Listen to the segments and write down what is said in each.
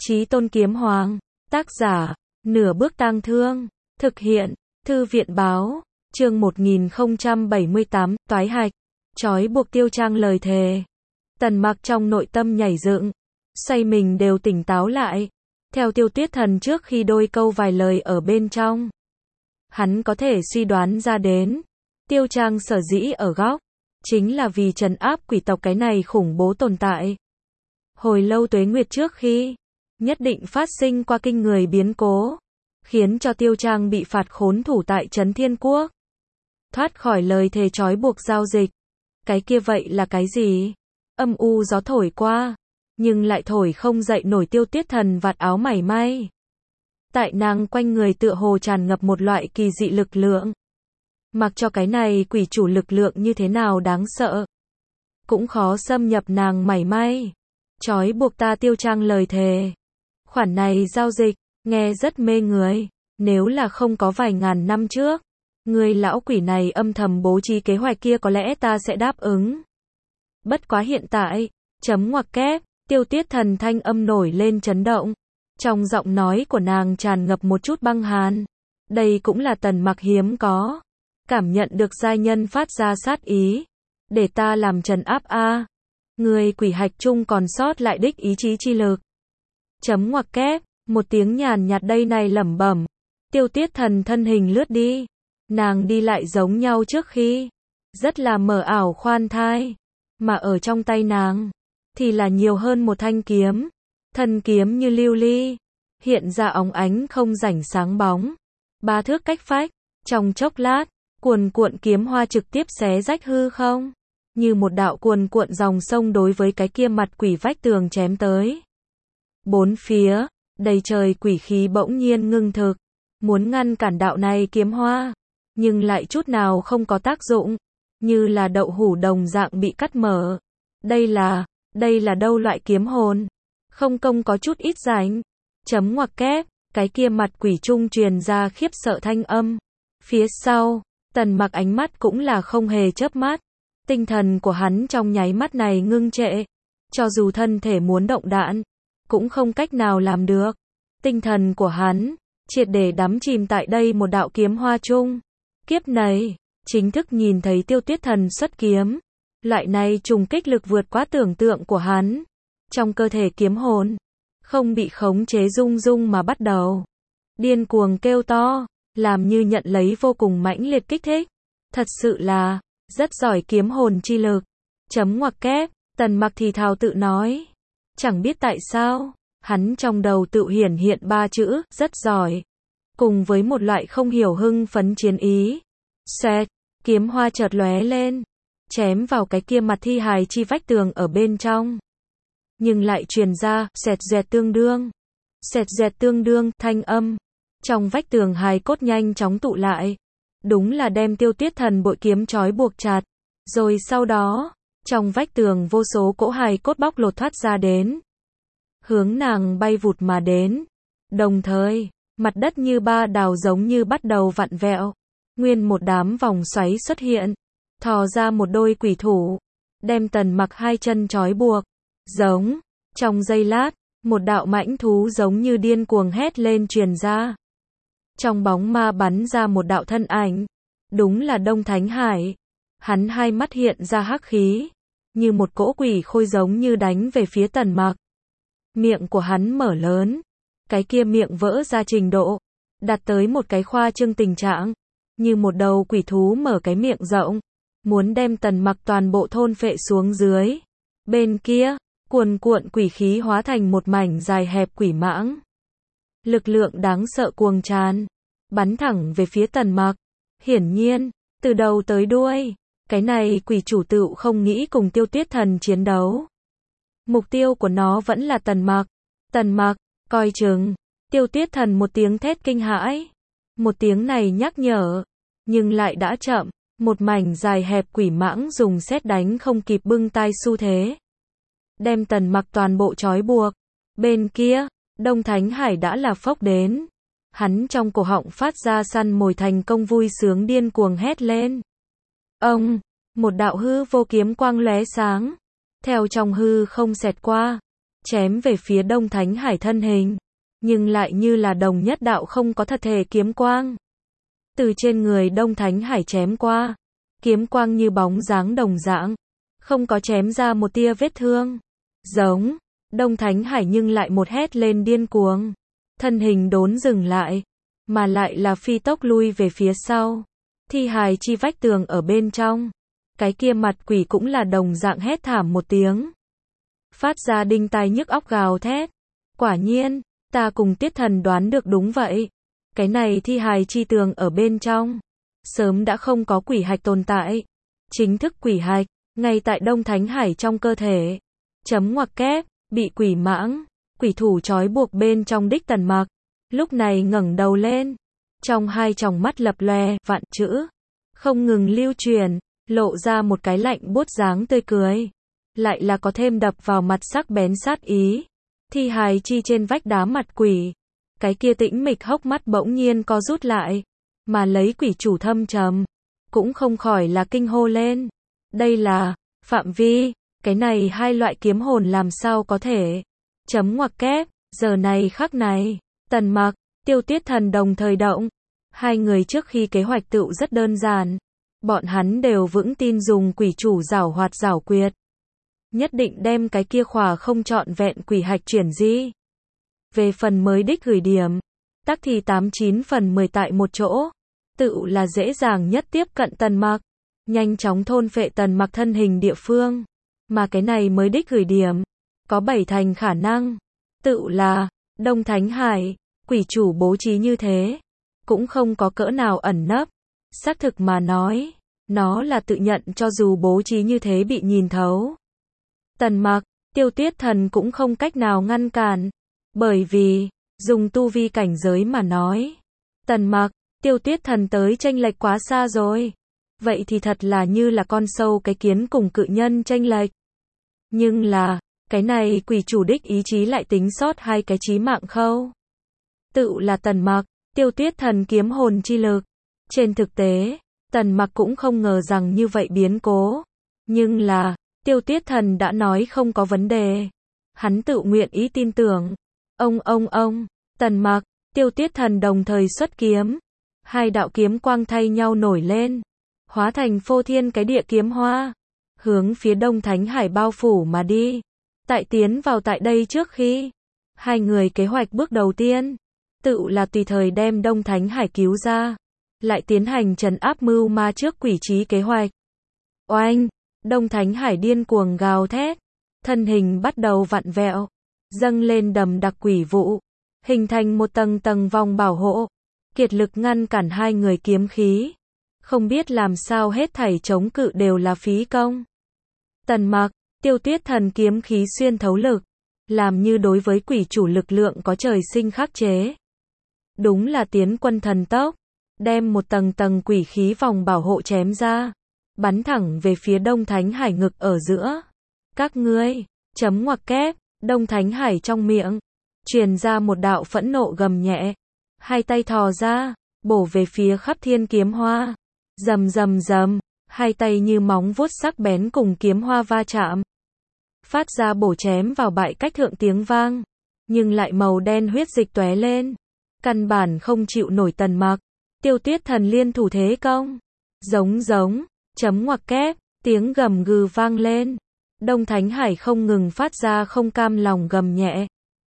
Chí Tôn Kiếm Hoàng, tác giả, Nửa Bước Tang Thương, thực hiện, Thư viện báo, chương 1078, toái hạch, trói buộc Tiêu Trang lời thề. Tần Mặc trong nội tâm nhảy dựng, xoay mình đều tỉnh táo lại. Theo Tiêu Tuyết Thần trước khi đôi câu vài lời ở bên trong, hắn có thể suy đoán ra đến, Tiêu Trang sở dĩ ở góc, chính là vì trấn áp quỷ tộc cái này khủng bố tồn tại. Hồi lâu tuế nguyệt trước khi, nhất định phát sinh qua kinh người biến cố, khiến cho Tiêu Trang bị phạt khốn thủ tại Trấn Thiên Quốc. Thoát khỏi lời thề trói buộc giao dịch. Cái kia vậy là cái gì? Âm u gió thổi qua, nhưng lại thổi không dậy nổi Tiêu Tuyết Thần vạt áo mảy may. Tại nàng quanh người tựa hồ tràn ngập một loại kỳ dị lực lượng. Mặc cho cái này quỷ chủ lực lượng như thế nào đáng sợ, cũng khó xâm nhập nàng mảy may. Trói buộc ta Tiêu Trang lời thề. Khoản này giao dịch, nghe rất mê người. Nếu là không có vài ngàn năm trước, người lão quỷ này âm thầm bố trí kế hoạch kia có lẽ ta sẽ đáp ứng. Bất quá hiện tại, chấm ngoặc kép, Tiêu Tuyết Thần thanh âm nổi lên chấn động. Trong giọng nói của nàng tràn ngập một chút băng hàn. Đây cũng là Tần Mặc hiếm có. Cảm nhận được giai nhân phát ra sát ý. Để ta làm trấn áp a. Người quỷ hạch chung còn sót lại đích ý chí chi lực. Chấm ngoặc kép, một tiếng nhàn nhạt đây này lẩm bẩm. Tiêu Tuyết Thần thân hình lướt đi. Nàng đi lại giống nhau trước khi. Rất là mờ ảo khoan thai. Mà ở trong tay nàng, thì là nhiều hơn một thanh kiếm. Thân kiếm như lưu ly. Hiện ra óng ánh không rảnh sáng bóng. 3 thước cách phách. Trong chốc lát, cuồn cuộn kiếm hoa trực tiếp xé rách hư không. Như một đạo cuồn cuộn dòng sông đối với cái kia mặt quỷ vách tường chém tới. Bốn phía, đầy trời quỷ khí bỗng nhiên ngưng thực. Muốn ngăn cản đạo này kiếm hoa. Nhưng lại chút nào không có tác dụng. Như là đậu hũ đồng dạng bị cắt mở. Đây là đâu loại kiếm hồn? Không công có chút ít rảnh. Chấm ngoặc kép, cái kia mặt quỷ trung truyền ra khiếp sợ thanh âm. Phía sau, Tần Mặc ánh mắt cũng là không hề chớp mắt. Tinh thần của hắn trong nháy mắt này ngưng trệ. Cho dù thân thể muốn động đạn, cũng không cách nào làm được. Tinh thần của hắn, triệt để đắm chìm tại đây một đạo kiếm hoa chung. Kiếp này, chính thức nhìn thấy Tiêu Tuyết Thần xuất kiếm. Loại này trùng kích lực vượt quá tưởng tượng của hắn. Trong cơ thể kiếm hồn, không bị khống chế rung rung mà bắt đầu điên cuồng kêu to, làm như nhận lấy vô cùng mãnh liệt kích thích. Thật sự là rất giỏi kiếm hồn chi lực. Chấm ngoặc kép, Tần Mặc thì thào tự nói. Chẳng biết tại sao, hắn trong đầu tự hiển hiện 3 chữ, rất giỏi. Cùng với một loại không hiểu hưng phấn chiến ý. Xoẹt, kiếm hoa chợt lóe lên, chém vào cái kia mặt thi hài chi vách tường ở bên trong. Nhưng lại truyền ra, xẹt dẹt tương đương, thanh âm. Trong vách tường hài cốt nhanh chóng tụ lại. Đúng là đem Tiêu Tuyết Thần bội kiếm trói buộc chặt. Rồi sau đó, trong vách tường vô số cỗ hài cốt bóc lột thoát ra đến. Hướng nàng bay vụt mà đến. Đồng thời, mặt đất như ba đào giống như bắt đầu vặn vẹo. Nguyên một đám vòng xoáy xuất hiện. Thò ra một đôi quỷ thủ. Đem Tần Mặc 2 chân trói buộc. Giống. Trong giây lát, một đạo mãnh thú giống như điên cuồng hét lên truyền ra. Trong bóng ma bắn ra một đạo thân ảnh. Đúng là Đông Thánh Hải. Hắn hai mắt hiện ra hắc khí. Như một cỗ quỷ khôi giống như đánh về phía Tần Mặc. Miệng của hắn mở lớn. Cái kia miệng vỡ ra trình độ. Đạt tới một cái khoa trương tình trạng. Như một đầu quỷ thú mở cái miệng rộng. Muốn đem Tần Mặc toàn bộ thôn phệ xuống dưới. Bên kia, cuồn cuộn quỷ khí hóa thành một mảnh dài hẹp quỷ mãng. Lực lượng đáng sợ cuồng tràn. Bắn thẳng về phía Tần Mặc. Hiển nhiên, từ đầu tới đuôi, cái này quỷ chủ tựu không nghĩ cùng Tiêu Tuyết Thần chiến đấu. Mục tiêu của nó vẫn là Tần Mặc. Tần Mặc, coi chừng. Tiêu Tuyết Thần một tiếng thét kinh hãi. Một tiếng này nhắc nhở. Nhưng lại đã chậm. Một mảnh dài hẹp quỷ mãng dùng sét đánh không kịp bưng tay xu thế. Đem Tần Mặc toàn bộ trói buộc. Bên kia, Đông Thánh Hải đã là phốc đến. Hắn trong cổ họng phát ra săn mồi thành công vui sướng điên cuồng hét lên. Ông, một đạo hư vô kiếm quang lóe sáng. Theo trong hư không xẹt qua. chém về phía Đông Thánh Hải thân hình, nhưng lại như là đồng nhất đạo không có thật thể kiếm quang. Từ trên người Đông Thánh Hải chém qua, kiếm quang như bóng dáng đồng dạng, không có chém ra một tia vết thương. Giống, Đông Thánh Hải nhưng lại một hét lên điên cuồng, thân hình đốn dừng lại, mà lại là phi tốc lui về phía sau. Thi hài chi vách tường ở bên trong, cái kia mặt quỷ cũng là đồng dạng hét thảm một tiếng, phát ra đinh tai nhức óc gào thét. Quả nhiên, ta cùng Tiết Thần đoán được đúng vậy. Cái này thi hài chi tường ở bên trong, sớm đã không có quỷ hạch tồn tại. Chính thức quỷ hạch, ngay tại Đông Thánh Hải trong cơ thể. Chấm ngoặc kép, bị quỷ mãng, quỷ thủ trói buộc bên trong đích Tần Mặc. Lúc này ngẩng đầu lên, trong hai tròng mắt lập lòe vạn chữ, không ngừng lưu truyền, lộ ra một cái lạnh buốt dáng tươi cười. Lại là có thêm đập vào mặt sắc bén sát ý. Thi hài chi trên vách đá mặt quỷ, cái kia tĩnh mịch hốc mắt bỗng nhiên co rút lại, mà lấy quỷ chủ thâm trầm, cũng không khỏi là kinh hô lên. Đây là phạm vi, cái này hai loại kiếm hồn làm sao có thể? Chấm ngoặc kép, giờ này khắc này, Tần Mặc, Tiêu Tiết Thần đồng thời động. Hai người trước khi kế hoạch tựu rất đơn giản, bọn hắn đều vững tin dùng quỷ chủ giảo hoạt giảo quyệt, nhất định đem cái kia khỏa không trọn vẹn quỷ hạch chuyển di. Về phần mới đích gửi điểm, tắc thì 89 phần 10 tại một chỗ, tựu là dễ dàng nhất tiếp cận Tần Mặc, nhanh chóng thôn phệ Tần Mặc thân hình địa phương. Mà cái này mới đích gửi điểm, có 7 thành khả năng, tựu là Đông Thánh Hải, quỷ chủ bố trí như thế, cũng không có cỡ nào ẩn nấp. Xác thực mà nói, nó là tự nhận cho dù bố trí như thế bị nhìn thấu, Tần Mặc, Tiêu Tiết Thần cũng không cách nào ngăn cản, bởi vì, dùng tu vi cảnh giới mà nói, Tần Mặc, Tiêu Tiết Thần tới chênh lệch quá xa rồi. Vậy thì thật là như là con sâu cái kiến cùng cự nhân chênh lệch. Nhưng là, cái này quỷ chủ đích ý chí lại tính sót hai cái chí mạng khâu. Tự là Tần Mặc, Tiêu Tiết Thần kiếm hồn chi lực. Trên thực tế, Tần Mặc cũng không ngờ rằng như vậy biến cố. Nhưng là, Tiêu Tiết Thần đã nói không có vấn đề. Hắn tự nguyện ý tin tưởng. Ông, Tần Mặc, Tiêu Tiết Thần đồng thời xuất kiếm. Hai đạo kiếm quang thay nhau nổi lên, hóa thành phô thiên cái địa kiếm hoa, hướng phía Đông Thánh Hải bao phủ mà đi. Tại tiến vào tại đây trước khi, hai người kế hoạch bước đầu tiên, tự là tùy thời đem Đông Thánh Hải cứu ra, lại tiến hành trấn áp mưu ma trước quỷ trí kế hoạch. Oanh, Đông Thánh Hải điên cuồng gào thét, thân hình bắt đầu vặn vẹo, dâng lên đầm đặc quỷ vụ, hình thành một tầng tầng vòng bảo hộ, kiệt lực ngăn cản hai người kiếm khí. Không biết làm sao hết thảy chống cự đều là phí công. Tần Mặc, Tiêu Tiết Thần kiếm khí xuyên thấu lực, làm như đối với quỷ chủ lực lượng có trời sinh khắc chế. Đúng là tiến quân thần tốc, đem một tầng tầng quỷ khí vòng bảo hộ chém ra, bắn thẳng về phía Đông Thánh Hải ngực ở giữa. Các ngươi, chấm ngoặc kép, Đông Thánh Hải trong miệng, truyền ra một đạo phẫn nộ gầm nhẹ, hai tay thò ra, bổ về phía khắp thiên kiếm hoa. Rầm rầm rầm, hai tay như móng vuốt sắc bén cùng kiếm hoa va chạm, phát ra bổ chém vào bại cách thượng tiếng vang, nhưng lại màu đen huyết dịch tóe lên, căn bản không chịu nổi Tần Mặc, Tiêu Tiết Thần liên thủ thế công. Giống, chấm ngoặc kép, tiếng gầm gừ vang lên. Đông Thánh Hải không ngừng phát ra không cam lòng gầm nhẹ.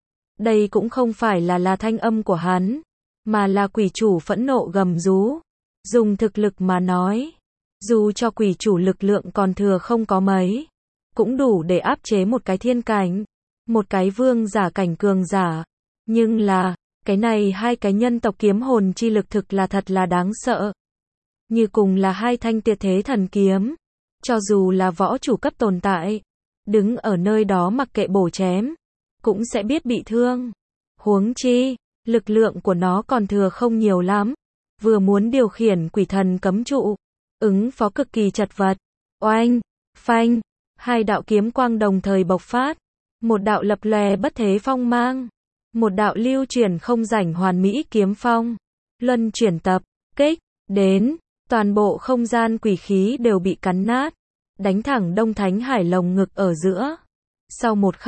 Đây cũng không phải là thanh âm của hắn, mà là quỷ chủ phẫn nộ gầm rú. Dùng thực lực mà nói, dù cho quỷ chủ lực lượng còn thừa không có mấy, cũng đủ để áp chế một cái thiên cảnh, một cái vương giả cảnh cường giả. Nhưng là, cái này hai cái nhân tộc kiếm hồn chi lực thực là thật là đáng sợ. Như cùng là hai thanh tuyệt thế thần kiếm, cho dù là võ chủ cấp tồn tại, đứng ở nơi đó mặc kệ bổ chém, cũng sẽ biết bị thương. Huống chi, lực lượng của nó còn thừa không nhiều lắm. Vừa muốn điều khiển quỷ thần cấm trụ, ứng phó cực kỳ chật vật. Oanh, phanh, hai đạo kiếm quang đồng thời bộc phát, một đạo lập lòe bất thế phong mang, một đạo lưu chuyển không rảnh hoàn mỹ kiếm phong, luân chuyển tập kích đến, toàn bộ không gian quỷ khí đều bị cắn nát, đánh thẳng Đông Thánh Hải lồng ngực ở giữa. Sau một khắc,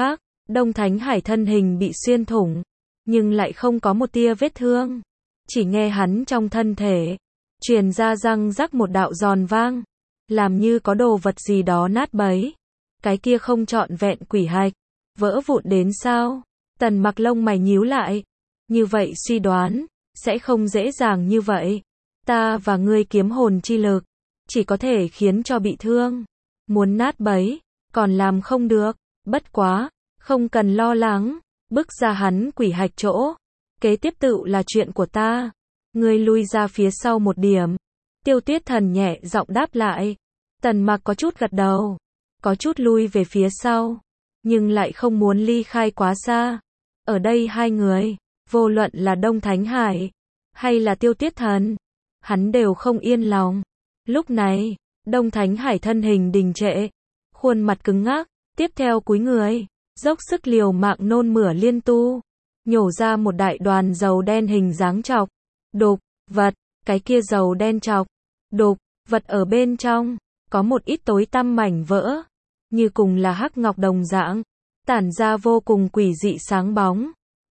Đông Thánh Hải thân hình bị xuyên thủng, nhưng lại không có một tia vết thương. Chỉ nghe hắn trong thân thể truyền ra răng rắc một đạo giòn vang, làm như có đồ vật gì đó nát bấy. Cái kia không trọn vẹn quỷ hạch, vỡ vụn đến sao? Tần Mặc lông mày nhíu lại. Như vậy suy đoán, sẽ không dễ dàng như vậy. Ta và ngươi kiếm hồn chi lực, chỉ có thể khiến cho bị thương. Muốn nát bấy, còn làm không được. Bất quá, không cần lo lắng, bức ra hắn quỷ hạch chỗ. Kế tiếp tự là chuyện của ta. Ngươi lui ra phía sau một điểm. Tiêu Tuyết Thần nhẹ giọng đáp lại. Tần Mặc có chút gật đầu, có chút lui về phía sau, nhưng lại không muốn ly khai quá xa. Ở đây hai người, vô luận là Đông Thánh Hải, hay là Tiêu Tuyết Thần, hắn đều không yên lòng. Lúc này, Đông Thánh Hải thân hình đình trệ, khuôn mặt cứng ngắc, tiếp theo cúi người, dốc sức liều mạng nôn mửa liên tu, nhổ ra một đại đoàn dầu đen hình dáng chọc, đục, vật, cái kia dầu đen chọc, đục, vật ở bên trong, có một ít tối tăm mảnh vỡ, như cùng là hắc ngọc đồng dạng, tản ra vô cùng quỷ dị sáng bóng.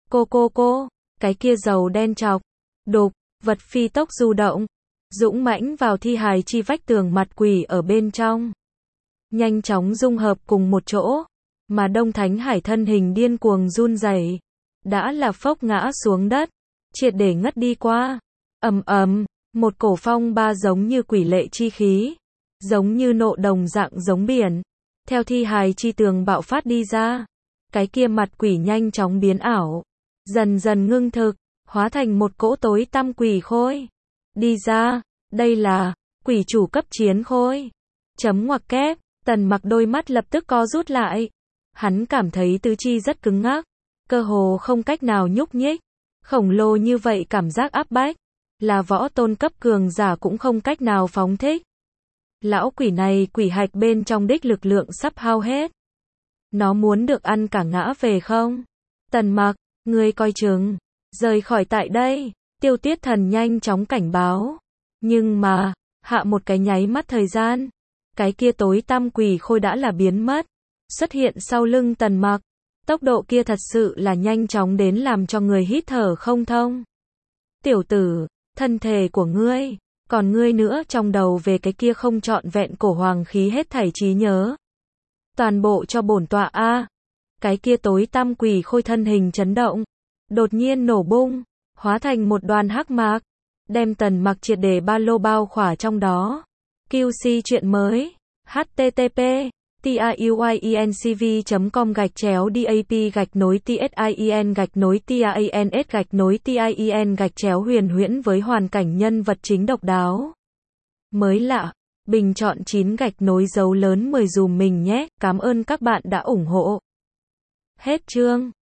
Cô, cái kia dầu đen chọc, đục, vật phi tốc du động, dũng mãnh vào thi hài chi vách tường mặt quỷ ở bên trong. Nhanh chóng dung hợp cùng một chỗ, mà Đông Thánh Hải thân hình điên cuồng run rẩy, đã là phốc ngã xuống đất, triệt để ngất đi qua. Ầm, một cổ phong ba giống như quỷ lệ chi khí, giống như nộ đồng dạng giống biển, theo thi hài chi tường bạo phát đi ra. Cái kia mặt quỷ nhanh chóng biến ảo, dần dần ngưng thực, hóa thành một cỗ tối tăm quỷ khôi. Đi ra, đây là quỷ chủ cấp chiến khôi. Chấm ngoặc kép, Tần Mặc đôi mắt lập tức co rút lại. Hắn cảm thấy tứ chi rất cứng ngắc, cơ hồ không cách nào nhúc nhích. Khổng lồ như vậy cảm giác áp bách, là võ tôn cấp cường giả cũng không cách nào phóng thích. Lão quỷ này quỷ hạch bên trong đích lực lượng sắp hao hết. Nó muốn được ăn cả ngã về không? Tần Mặc, ngươi coi chừng, rời khỏi tại đây. Tiêu Tuyết Thần nhanh chóng cảnh báo. Nhưng mà, hạ một cái nháy mắt thời gian, cái kia tối tăm quỷ khôi đã là biến mất, xuất hiện sau lưng Tần Mặc. Tốc độ kia thật sự là nhanh chóng đến làm cho người hít thở không thông. Tiểu tử, thân thể của ngươi, còn ngươi nữa trong đầu về cái kia không trọn vẹn cổ hoàng khí hết thảy trí nhớ. Toàn bộ cho bổn tọa a. Cái kia tối tăm quỷ khôi thân hình chấn động, đột nhiên nổ bung, hóa thành một đoàn hắc mạc, đem Tần Mặc triệt để ba lô bao khỏa trong đó. QC chuyện mới. http tiuyencv.com/dap-tin-tien-tien-huyền huyễn với hoàn cảnh nhân vật chính độc đáo. Mới lạ, bình chọn 9 dấu lớn 10 dùm mình nhé, cảm ơn các bạn đã ủng hộ. Hết chương.